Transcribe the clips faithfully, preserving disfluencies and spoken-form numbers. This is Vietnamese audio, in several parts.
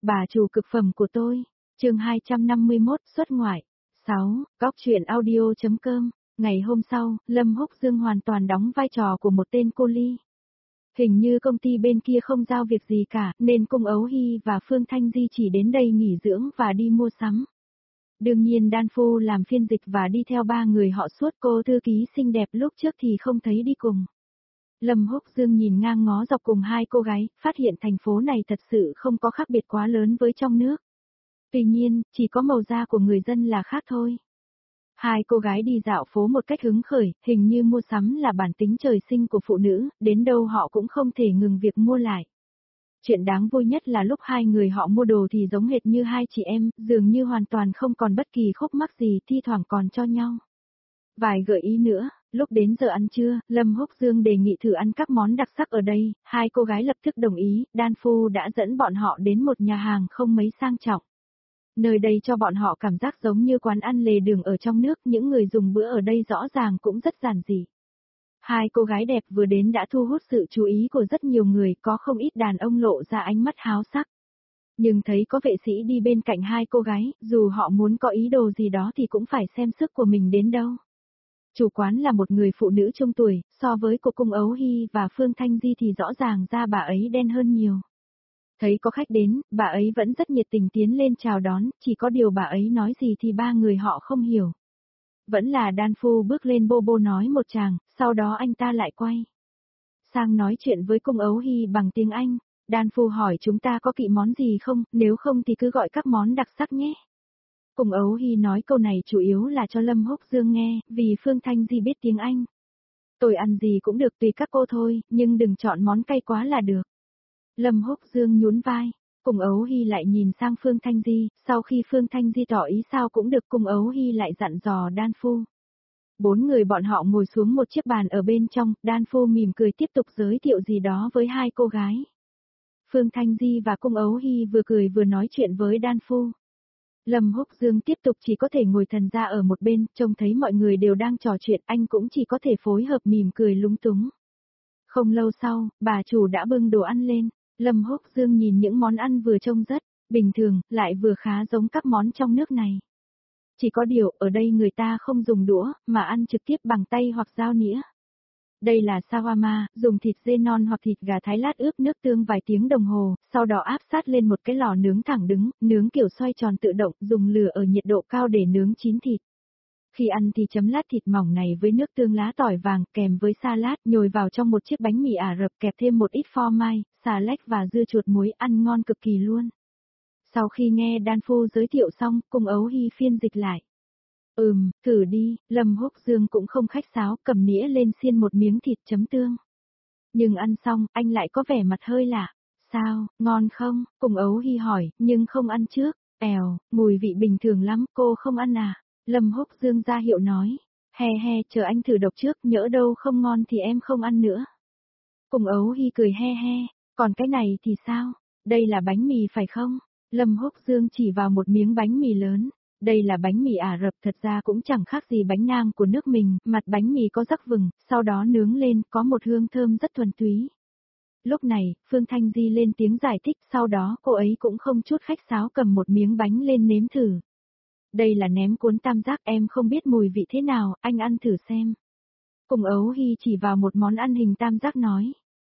Bà chủ cực phẩm của tôi. Chương hai trăm năm mươi mốt xuất ngoại. sáu. Góc truyện audio.com. Ngày hôm sau, Lâm Húc Dương hoàn toàn đóng vai trò của một tên cô ly. Hình như công ty bên kia không giao việc gì cả, nên Cung Ấu Hy và Phương Thanh Di chỉ đến đây nghỉ dưỡng và đi mua sắm. Đương nhiên Đan Phu làm phiên dịch và đi theo ba người họ suốt, cô thư ký xinh đẹp lúc trước thì không thấy đi cùng. Lâm Húc Dương nhìn ngang ngó dọc cùng hai cô gái, phát hiện thành phố này thật sự không có khác biệt quá lớn với trong nước. Tuy nhiên, chỉ có màu da của người dân là khác thôi. Hai cô gái đi dạo phố một cách hứng khởi, hình như mua sắm là bản tính trời sinh của phụ nữ, đến đâu họ cũng không thể ngừng việc mua lại. Chuyện đáng vui nhất là lúc hai người họ mua đồ thì giống hệt như hai chị em, dường như hoàn toàn không còn bất kỳ khúc mắc gì, thi thoảng còn cho nhau vài gợi ý nữa. Lúc đến giờ ăn trưa, Lâm Húc Dương đề nghị thử ăn các món đặc sắc ở đây, hai cô gái lập tức đồng ý, Đan Phu đã dẫn bọn họ đến một nhà hàng không mấy sang trọng. Nơi đây cho bọn họ cảm giác giống như quán ăn lề đường ở trong nước, những người dùng bữa ở đây rõ ràng cũng rất giản dị. Hai cô gái đẹp vừa đến đã thu hút sự chú ý của rất nhiều người, có không ít đàn ông lộ ra ánh mắt háo sắc. Nhưng thấy có vệ sĩ đi bên cạnh hai cô gái, dù họ muốn có ý đồ gì đó thì cũng phải xem sức của mình đến đâu. Chủ quán là một người phụ nữ trung tuổi, so với cô Cung Ấu Hy và Phương Thanh Di thì rõ ràng da bà ấy đen hơn nhiều. Thấy có khách đến, bà ấy vẫn rất nhiệt tình tiến lên chào đón, chỉ có điều bà ấy nói gì thì ba người họ không hiểu. Vẫn là Đan Phu bước lên bô bô nói một tràng, sau đó anh ta lại quay sang nói chuyện với Cung Ấu Hy bằng tiếng Anh. Đan Phu hỏi chúng ta có kỵ món gì không, nếu không thì cứ gọi các món đặc sắc nhé. Cung Ấu Hy nói câu này chủ yếu là cho Lâm Húc Dương nghe, vì Phương Thanh Di biết tiếng Anh. Tôi ăn gì cũng được tùy các cô thôi, nhưng đừng chọn món cay quá là được. Lâm Húc Dương nhún vai. Cung Ấu Hy lại nhìn sang Phương Thanh Di, sau khi Phương Thanh Di tỏ ý sao cũng được, Cung Ấu Hy lại dặn dò Đan Phu. Bốn người bọn họ ngồi xuống một chiếc bàn ở bên trong, Đan Phu mỉm cười tiếp tục giới thiệu gì đó với hai cô gái. Phương Thanh Di và Cung Ấu Hy vừa cười vừa nói chuyện với Đan Phu. Lâm Húc Dương tiếp tục chỉ có thể ngồi thần ra ở một bên, trông thấy mọi người đều đang trò chuyện, anh cũng chỉ có thể phối hợp mỉm cười lúng túng. Không lâu sau, bà chủ đã bưng đồ ăn lên, Lâm Húc Dương nhìn những món ăn vừa trông rất bình thường, lại vừa khá giống các món trong nước này. Chỉ có điều, ở đây người ta không dùng đũa, mà ăn trực tiếp bằng tay hoặc dao nĩa. Đây là shawarma, dùng thịt dê non hoặc thịt gà thái lát ướp nước tương vài tiếng đồng hồ, sau đó áp sát lên một cái lò nướng thẳng đứng, nướng kiểu xoay tròn tự động, dùng lửa ở nhiệt độ cao để nướng chín thịt. Khi ăn thì chấm lát thịt mỏng này với nước tương lá tỏi vàng kèm với salad, nhồi vào trong một chiếc bánh mì Ả Rập kẹp thêm một ít phô mai, xà lách và dưa chuột muối, ăn ngon cực kỳ luôn. Sau khi nghe Đan Phu giới thiệu xong, Cung Ấu Hy phiên dịch lại. Ừm, thử đi, Lâm Húc Dương cũng không khách sáo, cầm nĩa lên xiên một miếng thịt chấm tương. Nhưng ăn xong, anh lại có vẻ mặt hơi lạ. Sao, ngon không? Cung Ấu Hy hỏi, nhưng không ăn trước. Èo, mùi vị bình thường lắm, cô không ăn à? Lâm Húc Dương ra hiệu nói. He he, chờ anh thử độc trước, nhỡ đâu không ngon thì em không ăn nữa. Cung Ấu Hy cười he he, còn cái này thì sao? Đây là bánh mì phải không? Lâm Húc Dương chỉ vào một miếng bánh mì lớn. Đây là bánh mì Ả Rập, thật ra cũng chẳng khác gì bánh nang của nước mình, mặt bánh mì có rắc vừng, sau đó nướng lên, có một hương thơm rất thuần túy. Lúc này, Phương Thanh Di lên tiếng giải thích, sau đó cô ấy cũng không chút khách sáo cầm một miếng bánh lên nếm thử. Đây là ném cuốn tam giác, em không biết mùi vị thế nào, anh ăn thử xem. Cung Ấu Hy chỉ vào một món ăn hình tam giác nói.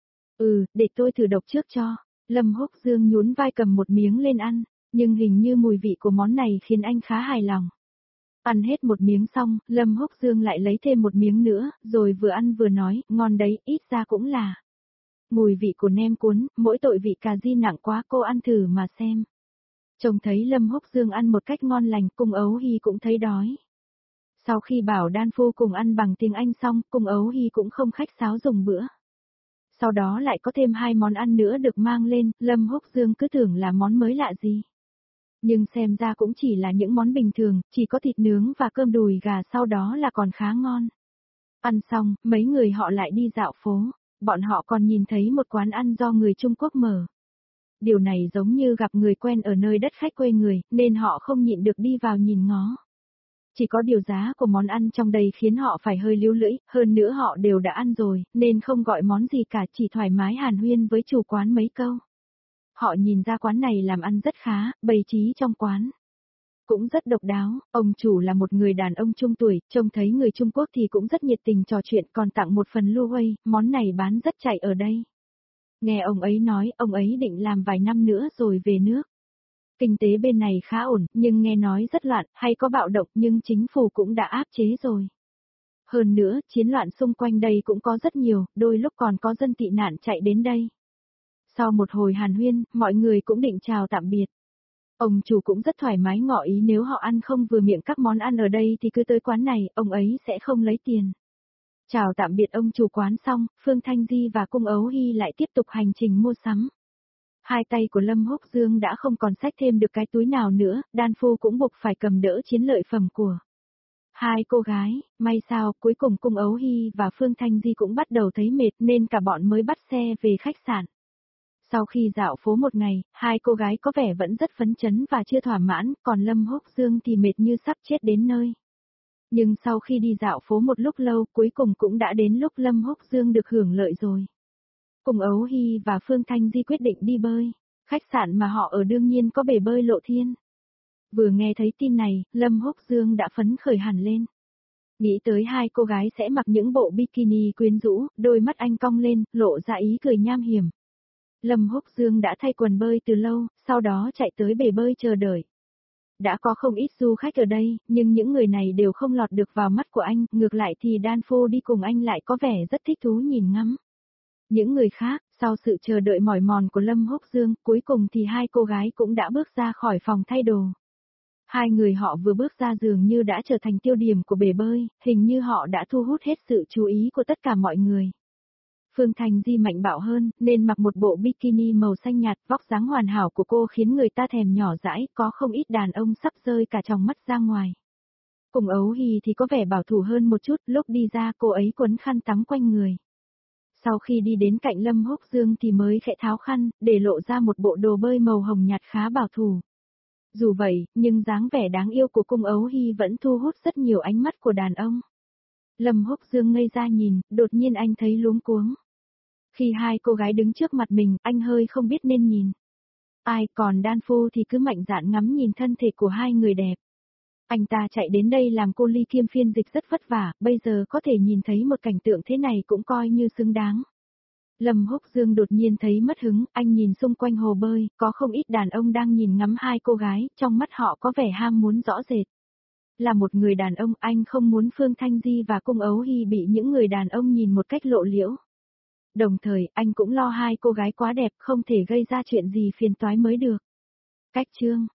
Ừ, để tôi thử độc trước cho. Lâm Húc Dương nhún vai cầm một miếng lên ăn. Nhưng hình như mùi vị của món này khiến anh khá hài lòng. Ăn hết một miếng xong, Lâm Húc Dương lại lấy thêm một miếng nữa, rồi vừa ăn vừa nói, ngon đấy, ít ra cũng là mùi vị của nem cuốn, mỗi tội vị cà ri nặng quá, cô ăn thử mà xem. Trông thấy Lâm Húc Dương ăn một cách ngon lành, Cung Ấu Hy cũng thấy đói. Sau khi bảo Đan Phu cùng ăn bằng tiếng Anh xong, Cung Ấu Hy cũng không khách sáo dùng bữa. Sau đó lại có thêm hai món ăn nữa được mang lên, Lâm Húc Dương cứ tưởng là món mới lạ gì. Nhưng xem ra cũng chỉ là những món bình thường, chỉ có thịt nướng và cơm đùi gà, sau đó là còn khá ngon. Ăn xong, mấy người họ lại đi dạo phố, bọn họ còn nhìn thấy một quán ăn do người Trung Quốc mở. Điều này giống như gặp người quen ở nơi đất khách quê người, nên họ không nhịn được đi vào nhìn ngó. Chỉ có điều giá của món ăn trong đây khiến họ phải hơi líu lưỡi, hơn nữa họ đều đã ăn rồi, nên không gọi món gì cả, chỉ thoải mái hàn huyên với chủ quán mấy câu. Họ nhìn ra quán này làm ăn rất khá, bày trí trong quán cũng rất độc đáo, ông chủ là một người đàn ông trung tuổi, trông thấy người Trung Quốc thì cũng rất nhiệt tình trò chuyện còn tặng một phần lu huây, món này bán rất chạy ở đây. Nghe ông ấy nói, ông ấy định làm vài năm nữa rồi về nước. Kinh tế bên này khá ổn, nhưng nghe nói rất loạn, hay có bạo động nhưng chính phủ cũng đã áp chế rồi. Hơn nữa, chiến loạn xung quanh đây cũng có rất nhiều, đôi lúc còn có dân tị nạn chạy đến đây. Sau một hồi hàn huyên, mọi người cũng định chào tạm biệt. Ông chủ cũng rất thoải mái ngỏ ý nếu họ ăn không vừa miệng các món ăn ở đây thì cứ tới quán này, ông ấy sẽ không lấy tiền. Chào tạm biệt ông chủ quán xong, Phương Thanh Di và Cung Ấu Hy lại tiếp tục hành trình mua sắm. Hai tay của Lâm Húc Dương đã không còn xách thêm được cái túi nào nữa, đan phu cũng buộc phải cầm đỡ chiến lợi phẩm của hai cô gái, may sao cuối cùng Cung Ấu Hy và Phương Thanh Di cũng bắt đầu thấy mệt nên cả bọn mới bắt xe về khách sạn. Sau khi dạo phố một ngày, hai cô gái có vẻ vẫn rất phấn chấn và chưa thỏa mãn, còn Lâm Húc Dương thì mệt như sắp chết đến nơi. Nhưng sau khi đi dạo phố một lúc lâu, cuối cùng cũng đã đến lúc Lâm Húc Dương được hưởng lợi rồi. Cung Ấu Hy và Phương Thanh Di quyết định đi bơi. Khách sạn mà họ ở đương nhiên có bể bơi Lộ Thiên. Vừa nghe thấy tin này, Lâm Húc Dương đã phấn khởi hẳn lên. Nghĩ tới hai cô gái sẽ mặc những bộ bikini quyến rũ, đôi mắt anh cong lên, lộ ra ý cười nham hiểm. Lâm Húc Dương đã thay quần bơi từ lâu, sau đó chạy tới bể bơi chờ đợi. Đã có không ít du khách ở đây, nhưng những người này đều không lọt được vào mắt của anh, ngược lại thì đan phu đi cùng anh lại có vẻ rất thích thú nhìn ngắm. Những người khác, sau sự chờ đợi mỏi mòn của Lâm Húc Dương, cuối cùng thì hai cô gái cũng đã bước ra khỏi phòng thay đồ. Hai người họ vừa bước ra dường như đã trở thành tiêu điểm của bể bơi, hình như họ đã thu hút hết sự chú ý của tất cả mọi người. Phương Thanh Di mạnh bạo hơn, nên mặc một bộ bikini màu xanh nhạt, vóc dáng hoàn hảo của cô khiến người ta thèm nhỏ dãi, có không ít đàn ông sắp rơi cả tròng mắt ra ngoài. Cùng Ấu Hy thì có vẻ bảo thủ hơn một chút, lúc đi ra cô ấy quấn khăn tắm quanh người. Sau khi đi đến cạnh Lâm Húc Dương thì mới khẽ tháo khăn, để lộ ra một bộ đồ bơi màu hồng nhạt khá bảo thủ. Dù vậy, nhưng dáng vẻ đáng yêu của Cung Ấu Hy vẫn thu hút rất nhiều ánh mắt của đàn ông. Lâm Húc Dương ngây ra nhìn, đột nhiên anh thấy luống cuống. Khi hai cô gái đứng trước mặt mình, anh hơi không biết nên nhìn ai, còn đan phu thì cứ mạnh dạn ngắm nhìn thân thể của hai người đẹp. Anh ta chạy đến đây làm cô ly kiêm phiên dịch rất vất vả, bây giờ có thể nhìn thấy một cảnh tượng thế này cũng coi như xứng đáng. Lâm Húc Dương đột nhiên thấy mất hứng, anh nhìn xung quanh hồ bơi, có không ít đàn ông đang nhìn ngắm hai cô gái, trong mắt họ có vẻ ham muốn rõ rệt. Là một người đàn ông, anh không muốn Phương Thanh Di và Cung Ấu Hy bị những người đàn ông nhìn một cách lộ liễu. Đồng thời, anh cũng lo hai cô gái quá đẹp không thể gây ra chuyện gì phiền toái mới được. Cách chương